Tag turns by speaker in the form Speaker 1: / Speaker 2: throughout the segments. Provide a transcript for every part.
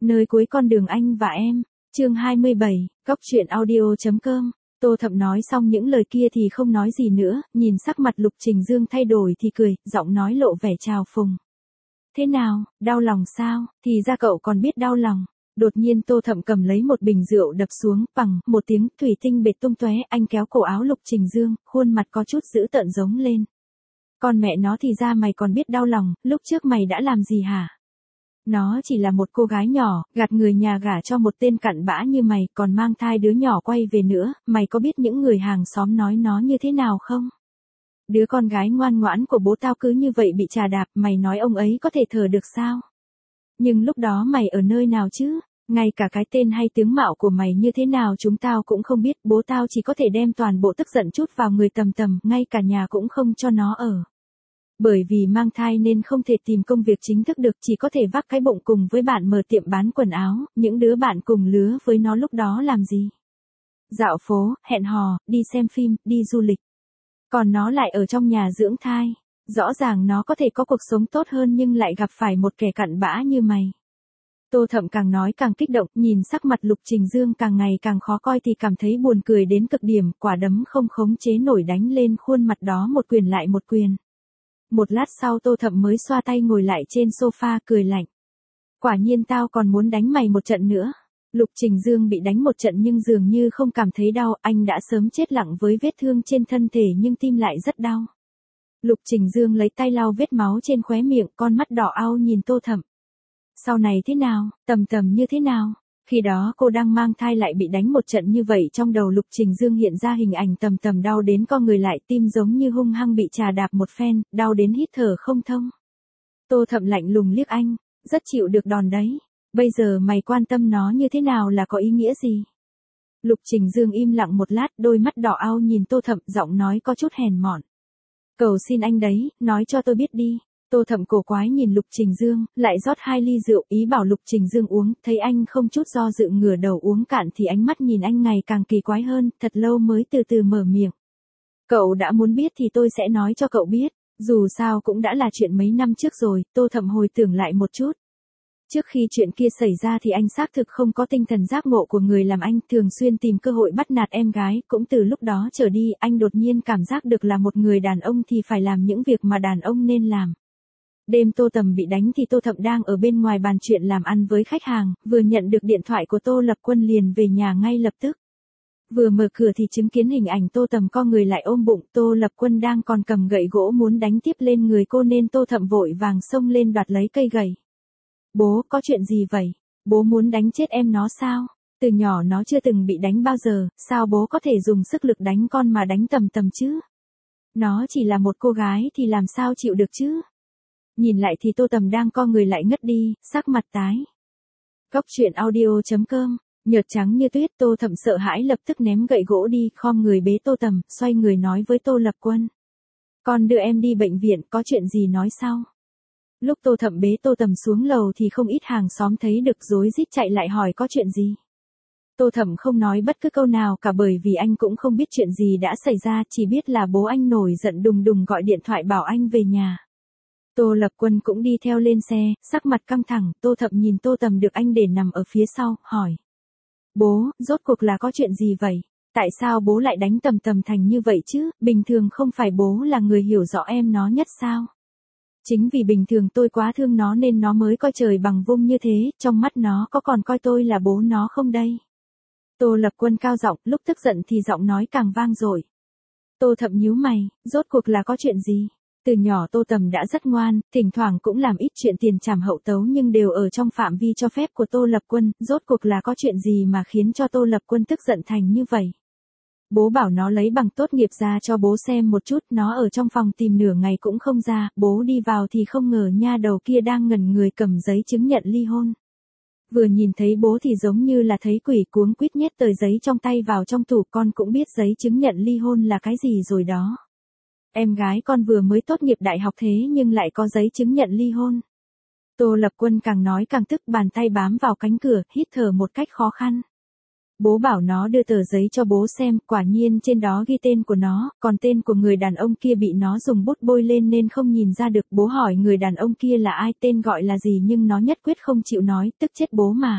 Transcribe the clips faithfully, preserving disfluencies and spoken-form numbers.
Speaker 1: Nơi cuối con đường anh và em, chương hai mươi bảy, Cóc truyện audio.com. Tô Thậm nói xong những lời kia thì không nói gì nữa, nhìn sắc mặt Lục Trình Dương thay đổi thì cười, giọng nói lộ vẻ trào phùng. Thế nào, đau lòng sao, thì ra cậu còn biết đau lòng. Đột nhiên Tô Thậm cầm lấy một bình rượu đập xuống, bằng một tiếng thủy tinh bệt tung tóe, anh kéo cổ áo Lục Trình Dương, khuôn mặt có chút dữ tợn giống lên. Con mẹ nó, thì ra mày còn biết đau lòng, lúc trước mày đã làm gì hả? Nó chỉ là một cô gái nhỏ, gạt người nhà gả cho một tên cặn bã như mày, còn mang thai đứa nhỏ quay về nữa, mày có biết những người hàng xóm nói nó như thế nào không? Đứa con gái ngoan ngoãn của bố tao cứ như vậy bị trà đạp, mày nói ông ấy có thể thở được sao? Nhưng lúc đó mày ở nơi nào chứ? Ngay cả cái tên hay tướng mạo của mày như thế nào chúng tao cũng không biết, bố tao chỉ có thể đem toàn bộ tức giận trút vào người Tầm Tầm, ngay cả nhà cũng không cho nó ở. Bởi vì mang thai nên không thể tìm công việc chính thức được, chỉ có thể vác cái bụng cùng với bạn mở tiệm bán quần áo, những đứa bạn cùng lứa với nó lúc đó làm gì? Dạo phố, hẹn hò, đi xem phim, đi du lịch. Còn nó lại ở trong nhà dưỡng thai. Rõ ràng nó có thể có cuộc sống tốt hơn nhưng lại gặp phải một kẻ cặn bã như mày. Tô Thậm càng nói càng kích động, nhìn sắc mặt Lục Trình Dương càng ngày càng khó coi thì cảm thấy buồn cười đến cực điểm, quả đấm không khống chế nổi đánh lên khuôn mặt đó một quyền lại một quyền. Một lát sau Tô Thậm mới xoa tay ngồi lại trên sofa cười lạnh. Quả nhiên tao còn muốn đánh mày một trận nữa. Lục Trình Dương bị đánh một trận nhưng dường như không cảm thấy đau, anh đã sớm chết lặng với vết thương trên thân thể nhưng tim lại rất đau. Lục Trình Dương lấy tay lau vết máu trên khóe miệng, con mắt đỏ au nhìn Tô Thậm. Sau này thế nào, Tầm Tầm như thế nào? Khi đó cô đang mang thai lại bị đánh một trận như vậy, trong đầu Lục Trình Dương hiện ra hình ảnh Tầm Tầm đau đến co người lại, tim giống như hung hăng bị trà đạp một phen, đau đến hít thở không thông. Tô Thậm lạnh lùng liếc anh, rất chịu được đòn đấy. Bây giờ mày quan tâm nó như thế nào là có ý nghĩa gì? Lục Trình Dương im lặng một lát, đôi mắt đỏ au nhìn Tô Thậm, giọng nói có chút hèn mọn. Cầu xin anh đấy, nói cho tôi biết đi. Tô Thậm cổ quái nhìn Lục Trình Dương, lại rót hai ly rượu, ý bảo Lục Trình Dương uống, thấy anh không chút do dự ngửa đầu uống cạn thì ánh mắt nhìn anh ngày càng kỳ quái hơn, thật lâu mới từ từ mở miệng. Cậu đã muốn biết thì tôi sẽ nói cho cậu biết, dù sao cũng đã là chuyện mấy năm trước rồi. Tô Thậm hồi tưởng lại một chút. Trước khi chuyện kia xảy ra thì anh xác thực không có tinh thần giác ngộ của người làm anh, thường xuyên tìm cơ hội bắt nạt em gái, cũng từ lúc đó trở đi, anh đột nhiên cảm giác được là một người đàn ông thì phải làm những việc mà đàn ông nên làm. Đêm Tô Tầm bị đánh thì Tô Thậm đang ở bên ngoài bàn chuyện làm ăn với khách hàng, vừa nhận được điện thoại của Tô Lập Quân liền về nhà ngay lập tức. Vừa mở cửa thì chứng kiến hình ảnh Tô Tầm co người lại ôm bụng, Tô Lập Quân đang còn cầm gậy gỗ muốn đánh tiếp lên người cô nên Tô Thậm vội vàng xông lên đoạt lấy cây gậy. Bố, có chuyện gì vậy? Bố muốn đánh chết em nó sao? Từ nhỏ nó chưa từng bị đánh bao giờ, sao bố có thể dùng sức lực đánh con mà đánh Tầm Tầm chứ? Nó chỉ là một cô gái thì làm sao chịu được chứ? Nhìn lại thì Tô Tầm đang co người lại ngất đi, sắc mặt tái. Cóc truyện audio.com, nhợt trắng như tuyết. Tô Thậm sợ hãi lập tức ném gậy gỗ đi, khom người bế Tô Tầm, xoay người nói với Tô Lập Quân. Con đưa em đi bệnh viện, có chuyện gì nói sau. Lúc Tô Thậm bế Tô Tầm xuống lầu thì không ít hàng xóm thấy được rối rít chạy lại hỏi có chuyện gì. Tô Thậm không nói bất cứ câu nào cả bởi vì anh cũng không biết chuyện gì đã xảy ra, chỉ biết là bố anh nổi giận đùng đùng gọi điện thoại bảo anh về nhà. Tô Lập Quân cũng đi theo lên xe, sắc mặt căng thẳng. Tô Thậm nhìn Tô Tầm được anh để nằm ở phía sau, hỏi. Bố, rốt cuộc là có chuyện gì vậy? Tại sao bố lại đánh Tầm Tầm thành như vậy chứ? Bình thường không phải bố là người hiểu rõ em nó nhất sao? Chính vì bình thường tôi quá thương nó nên nó mới coi trời bằng vung như thế, trong mắt nó có còn coi tôi là bố nó không đây? Tô Lập Quân cao giọng, lúc tức giận thì giọng nói càng vang dội. Tô Thậm nhíu mày, rốt cuộc là có chuyện gì? Từ nhỏ Tô Tầm đã rất ngoan, thỉnh thoảng cũng làm ít chuyện tiền trảm hậu tấu nhưng đều ở trong phạm vi cho phép của Tô Lập Quân, rốt cuộc là có chuyện gì mà khiến cho Tô Lập Quân tức giận thành như vậy? Bố bảo nó lấy bằng tốt nghiệp ra cho bố xem một chút, nó ở trong phòng tìm nửa ngày cũng không ra, bố đi vào thì không ngờ nha đầu kia đang ngẩn người cầm giấy chứng nhận ly hôn. Vừa nhìn thấy bố thì giống như là thấy quỷ, cuống quýt nhét tờ giấy trong tay vào trong tủ. Con cũng biết giấy chứng nhận ly hôn là cái gì rồi đó. Em gái con vừa mới tốt nghiệp đại học thế nhưng lại có giấy chứng nhận ly hôn. Tô Lập Quân càng nói càng tức, bàn tay bám vào cánh cửa, hít thở một cách khó khăn. Bố bảo nó đưa tờ giấy cho bố xem, quả nhiên trên đó ghi tên của nó, còn tên của người đàn ông kia bị nó dùng bút bôi lên nên không nhìn ra được. Bố hỏi người đàn ông kia là ai, tên gọi là gì nhưng nó nhất quyết không chịu nói, tức chết bố mà.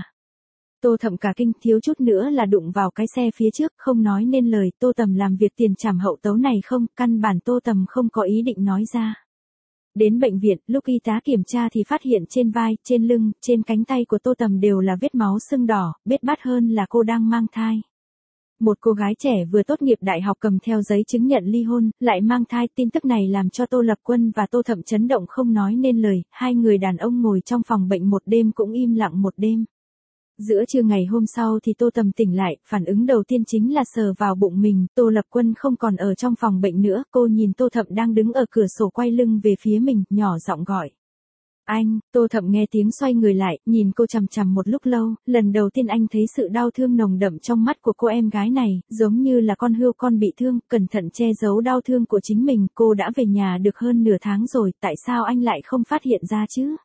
Speaker 1: Tô Thậm cả kinh, thiếu chút nữa là đụng vào cái xe phía trước, không nói nên lời. Tô Tầm làm việc tiền trảm hậu tấu này không, căn bản Tô Tầm không có ý định nói ra. Đến bệnh viện, lúc y tá kiểm tra thì phát hiện trên vai, trên lưng, trên cánh tay của Tô Tầm đều là vết máu sưng đỏ, bết bát hơn là cô đang mang thai. Một cô gái trẻ vừa tốt nghiệp đại học cầm theo giấy chứng nhận ly hôn, lại mang thai, tin tức này làm cho Tô Lập Quân và Tô Thậm chấn động không nói nên lời. Hai người đàn ông ngồi trong phòng bệnh một đêm cũng im lặng một đêm. Giữa trưa ngày hôm sau thì Tô Tầm tỉnh lại, phản ứng đầu tiên chính là sờ vào bụng mình. Tô Lập Quân không còn ở trong phòng bệnh nữa, cô nhìn Tô Thậm đang đứng ở cửa sổ quay lưng về phía mình, nhỏ giọng gọi. Anh. Tô Thậm nghe tiếng xoay người lại, nhìn cô chằm chằm một lúc lâu, lần đầu tiên anh thấy sự đau thương nồng đậm trong mắt của cô em gái này, giống như là con hươu con bị thương, cẩn thận che giấu đau thương của chính mình. Cô đã về nhà được hơn nửa tháng rồi, tại sao anh lại không phát hiện ra chứ?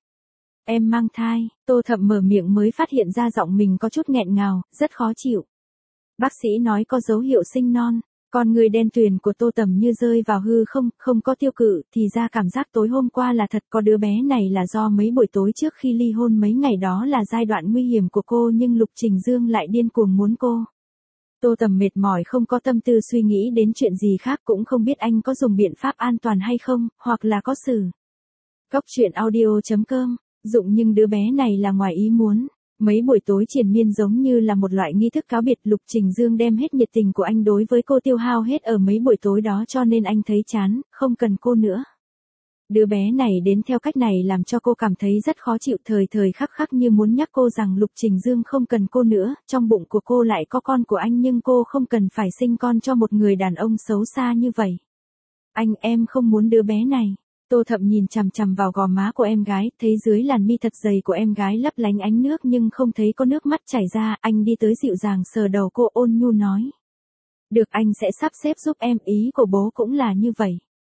Speaker 1: Em mang thai. Tô Thậm mở miệng mới phát hiện ra giọng mình có chút nghẹn ngào, rất khó chịu. Bác sĩ nói có dấu hiệu sinh non. Con người đen tuyền của Tô Tầm như rơi vào hư không, không có tiêu cự, thì ra cảm giác tối hôm qua là thật. Có đứa bé này là do mấy buổi tối trước khi ly hôn mấy ngày đó là giai đoạn nguy hiểm của cô, nhưng Lục Trình Dương lại điên cuồng muốn cô. Tô Tầm mệt mỏi không có tâm tư suy nghĩ đến chuyện gì khác, cũng không biết anh có dùng biện pháp an toàn hay không, hoặc là có xử. Cốc truyện audio chấm com. Dụng nhưng đứa bé này là ngoài ý muốn. Mấy buổi tối triền miên giống như là một loại nghi thức cáo biệt. Lục Trình Dương đem hết nhiệt tình của anh đối với cô tiêu hao hết ở mấy buổi tối đó, cho nên anh thấy chán, không cần cô nữa. Đứa bé này đến theo cách này làm cho cô cảm thấy rất khó chịu, thời thời khắc khắc như muốn nhắc cô rằng Lục Trình Dương không cần cô nữa, trong bụng của cô lại có con của anh nhưng cô không cần phải sinh con cho một người đàn ông xấu xa như vậy. Anh, em không muốn đứa bé này. Tô Thậm nhìn chằm chằm vào gò má của em gái, thấy dưới làn mi thật dày của em gái lấp lánh ánh nước nhưng không thấy có nước mắt chảy ra. Anh đi tới dịu dàng sờ đầu cô, ôn nhu nói. Được, anh sẽ sắp xếp giúp em, ý của bố cũng là như vậy.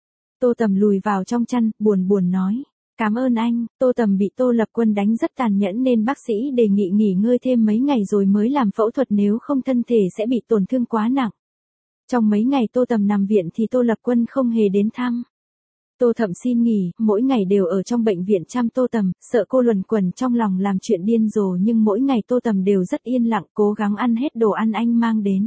Speaker 1: Tô Tầm lùi vào trong chăn, buồn buồn nói. Cảm ơn anh. Tô Tầm bị Tô Lập Quân đánh rất tàn nhẫn nên bác sĩ đề nghị nghỉ ngơi thêm mấy ngày rồi mới làm phẫu thuật, nếu không thân thể sẽ bị tổn thương quá nặng. Trong mấy ngày Tô Tầm nằm viện thì Tô Lập Quân không hề đến thăm. Tô Thậm xin nghỉ, mỗi ngày đều ở trong bệnh viện chăm Tô Tầm, sợ cô luẩn quẩn trong lòng làm chuyện điên rồ, nhưng mỗi ngày Tô Tầm đều rất yên lặng, cố gắng ăn hết đồ ăn anh mang đến.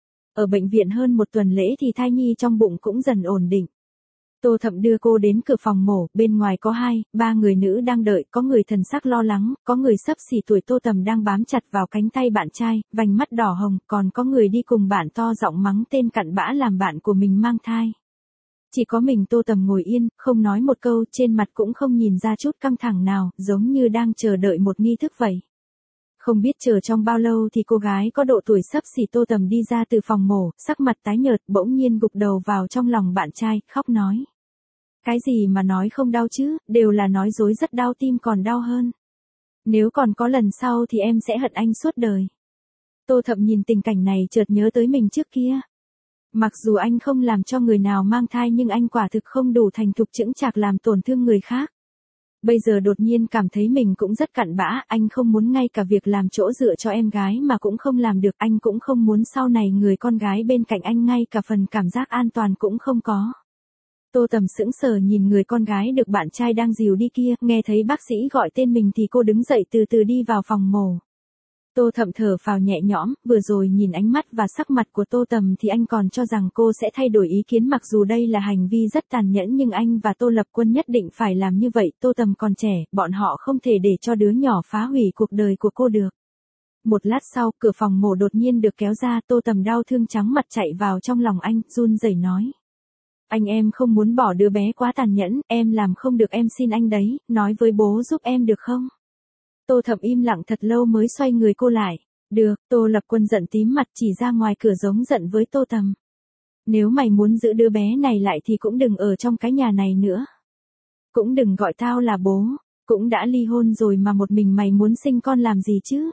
Speaker 1: Ở bệnh viện hơn một tuần lễ thì thai nhi trong bụng cũng dần ổn định. Tô Thậm đưa cô đến cửa phòng mổ, bên ngoài có hai, ba người nữ đang đợi, có người thần sắc lo lắng, có người xấp xỉ tuổi Tô Tầm đang bám chặt vào cánh tay bạn trai, vành mắt đỏ hồng, còn có người đi cùng bạn to giọng mắng tên cặn bã làm bạn của mình mang thai. Chỉ có mình Tô Tầm ngồi yên, không nói một câu, trên mặt cũng không nhìn ra chút căng thẳng nào, giống như đang chờ đợi một nghi thức vậy. Không biết chờ trong bao lâu thì cô gái có độ tuổi xấp xỉ Tô Tầm đi ra từ phòng mổ, sắc mặt tái nhợt, bỗng nhiên gục đầu vào trong lòng bạn trai, khóc nói. Cái gì mà nói không đau chứ, đều là nói dối, rất đau, tim còn đau hơn. Nếu còn có lần sau thì em sẽ hận anh suốt đời. Tô Thậm nhìn tình cảnh này chợt nhớ tới mình trước kia. Mặc dù anh không làm cho người nào mang thai nhưng anh quả thực không đủ thành thục chững chạc làm tổn thương người khác. Bây giờ đột nhiên cảm thấy mình cũng rất cặn bã, anh không muốn ngay cả việc làm chỗ dựa cho em gái mà cũng không làm được, anh cũng không muốn sau này người con gái bên cạnh anh ngay cả phần cảm giác an toàn cũng không có. Tô Tầm sững sờ nhìn người con gái được bạn trai đang dìu đi kia, nghe thấy bác sĩ gọi tên mình thì cô đứng dậy từ từ đi vào phòng mổ. Tô Thậm thở phào nhẹ nhõm, vừa rồi nhìn ánh mắt và sắc mặt của Tô Tầm thì anh còn cho rằng cô sẽ thay đổi ý kiến, mặc dù đây là hành vi rất tàn nhẫn nhưng anh và Tô Lập Quân nhất định phải làm như vậy, Tô Tầm còn trẻ, bọn họ không thể để cho đứa nhỏ phá hủy cuộc đời của cô được. Một lát sau, cửa phòng mổ đột nhiên được kéo ra, Tô Tầm đau thương trắng mặt chạy vào trong lòng anh, run rẩy nói. Anh, em không muốn bỏ đứa bé quá tàn nhẫn, em làm không được, em xin anh đấy, nói với bố giúp em được không? Tô Thậm im lặng thật lâu mới xoay người cô lại. Được. Tô Lập Quân giận tím mặt chỉ ra ngoài cửa giống giận với Tô Tầm. Nếu mày muốn giữ đứa bé này lại thì cũng đừng ở trong cái nhà này nữa. Cũng đừng gọi tao là bố. Cũng đã ly hôn rồi mà một mình mày muốn sinh con làm gì chứ?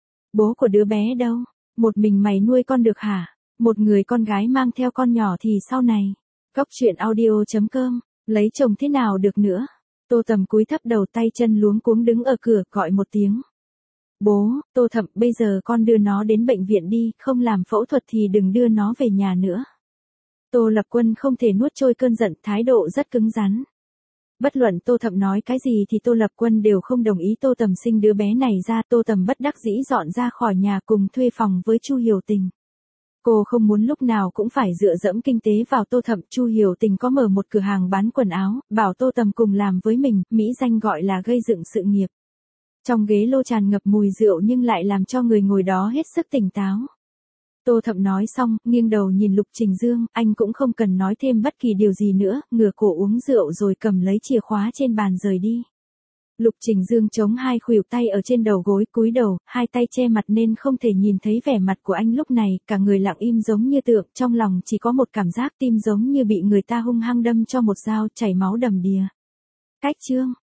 Speaker 1: Bố của đứa bé đâu? Một mình mày nuôi con được hả? Một người con gái mang theo con nhỏ thì sau này. Cốc truyện audio chấm com. Lấy chồng thế nào được nữa? Tô Tầm cúi thấp đầu, tay chân luống cuống đứng ở cửa, gọi một tiếng. Bố, Tô Thậm, bây giờ con đưa nó đến bệnh viện đi, không làm phẫu thuật thì đừng đưa nó về nhà nữa. Tô Lập Quân không thể nuốt trôi cơn giận, thái độ rất cứng rắn. Bất luận Tô Thậm nói cái gì thì Tô Lập Quân đều không đồng ý Tô Tầm sinh đứa bé này ra. Tô Tầm bất đắc dĩ dọn ra khỏi nhà cùng thuê phòng với Chu Hiểu Tình. Cô không muốn lúc nào cũng phải dựa dẫm kinh tế vào Tô Thậm. Chu Hiểu Tình có mở một cửa hàng bán quần áo, bảo Tô Tầm cùng làm với mình, mỹ danh gọi là gây dựng sự nghiệp. Trong ghế lô tràn ngập mùi rượu nhưng lại làm cho người ngồi đó hết sức tỉnh táo. Tô Thậm nói xong, nghiêng đầu nhìn Lục Trình Dương, anh cũng không cần nói thêm bất kỳ điều gì nữa, ngửa cổ uống rượu rồi cầm lấy chìa khóa trên bàn rời đi. Lục Trình Dương chống hai khuỷu tay ở trên đầu gối, cúi đầu, hai tay che mặt nên không thể nhìn thấy vẻ mặt của anh lúc này, cả người lặng im giống như tượng, trong lòng chỉ có một cảm giác tim giống như bị người ta hung hăng đâm cho một dao, chảy máu đầm đìa. Cách chương